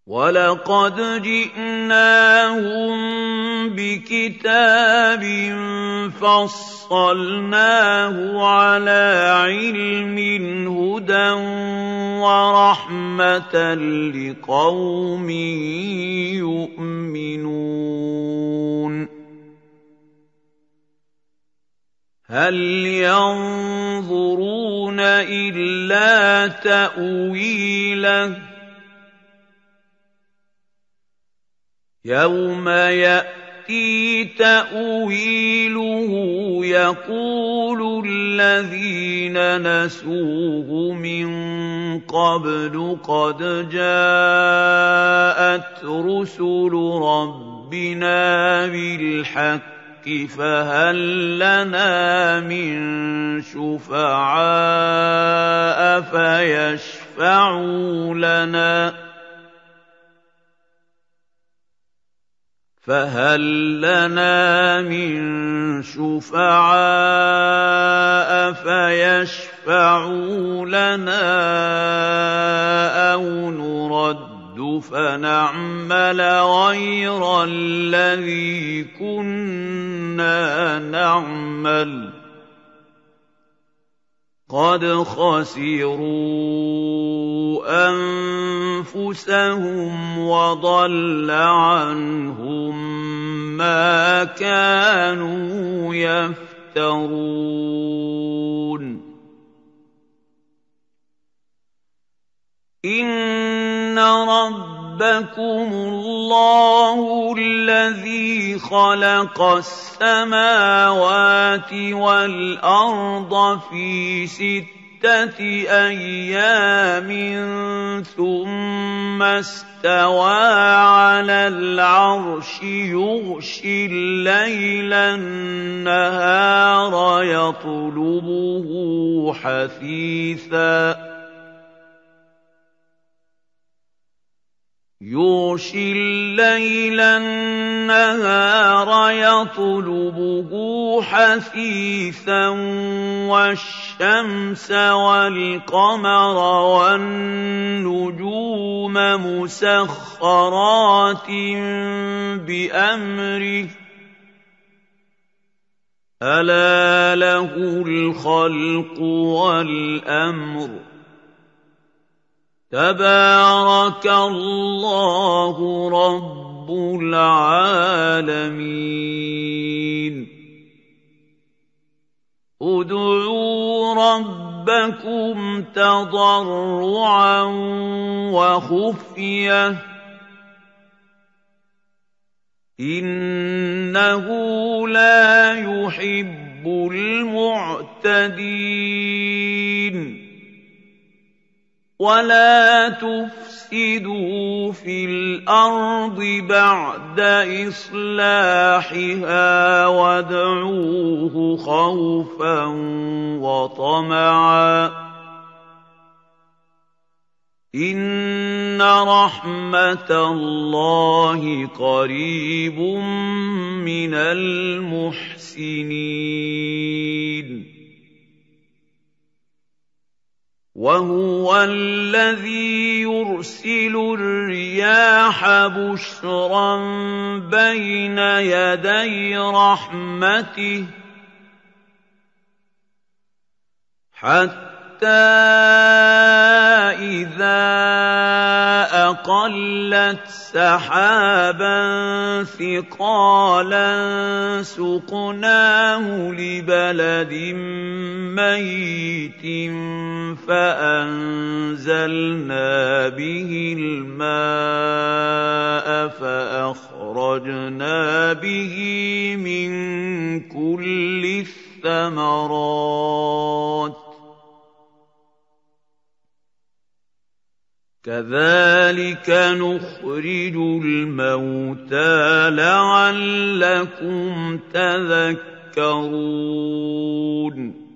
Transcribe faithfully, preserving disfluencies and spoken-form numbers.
وَلَقَدْ جِئْنَاهُم بِكِتَابٍ فَصَّلْنَاهُ عَلَىٰ عِلْمٍ هُدًى وَرَحْمَةً لِّقَوْمٍ يُؤْمِنُونَ هَلْ يَنظُرُونَ إِلَّا تَأْوِيلَهُ يَوْمَ يَأْتِي تَأْوِيلُهُ يَقُولُ الَّذِينَ نَسُوهُ مِن قَبْلُ قَدْ جَاءَتْ رُسُلُ رَبِّنَا بِالْحَقِّ فَهَل لَّنَا مِن شُفَعَاءَ فَيَشْفَعُوا لَنَا فَهَل لَّنَا مِن شُفَعَاءَ فَيَشْفَعُوا لَنَا أَوْ نُرَدُّ فَنَعْمَلَ غَيْرَ الَّذِي كُنَّا نَعْمَلُ قَدْ خَسِرُوا أَنفُسَهُمْ وَضَلَّ عَنْهُم مَّا كَانُوا يَفْتَرُونَ إِنَّ رَبَّكُمُ اللَّهُ الَّذِي خَلَقَ السَّمَاوَاتِ وَالْأَرْضَ فِي سِتَّةِ أَيَّامٍ ثُمَّ اسْتَوَىٰ عَلَى الْعَرْشِ يُغْشِي اللَّيْلَ النَّهَارَ يَطْلُبُهُ حَثِيثًا يُغْشِي اللَّيْلَ النَّهَارَ يَطْلُبُهُ حَثِيثًا وَالشَّمْسَ وَالْقَمَرَ وَالنُّجُومَ مُسَخَّرَاتٍ بِأَمْرِهِ ۗ أَلَا لَهُ الْخَلْقُ وَالْأَمْرُ ۗ تَبَارَكَ اللَّهُ رَبُّ الْعَالَمِينَ ادْعُوا رَبَّكُمْ تَضَرُّعًا وَخُفْيَةً إِنَّهُ لَا يُحِبُّ الْمُعْتَدِينَ وَلَا تُفْسِدُوا فِي الْأَرْضِ بَعْدَ إِصْلَاحِهَا وَادْعُوهُ خَوْفًا وَطَمَعًا ۚ إِنَّ رَحْمَتَ اللَّهِ قَرِيبٌ مِّنَ الْمُحْسِنِينَ وَهُوَ الَّذِي يُرْسِلُ الرِّيَاحَ بُشْرًا بَيْنَ يَدَيْ رَحْمَتِهِ حَتَّىٰ إِذَا أَقَلَّتْ سَحَابًا ثِقَالًا سُقْنَاهُ لِبَلَدٍ مَّيِّتٍ فَأَنزَلْنَا بِهِ الْمَاءَ فَأَخْرَجْنَا بِهِ مِن كُلِّ الثَّمَرَاتِ ۚ كَذَٰلِكَ نُخْرِجُ الْمَوْتَىٰ لَعَلَّكُمْ تَذَكَّرُونَ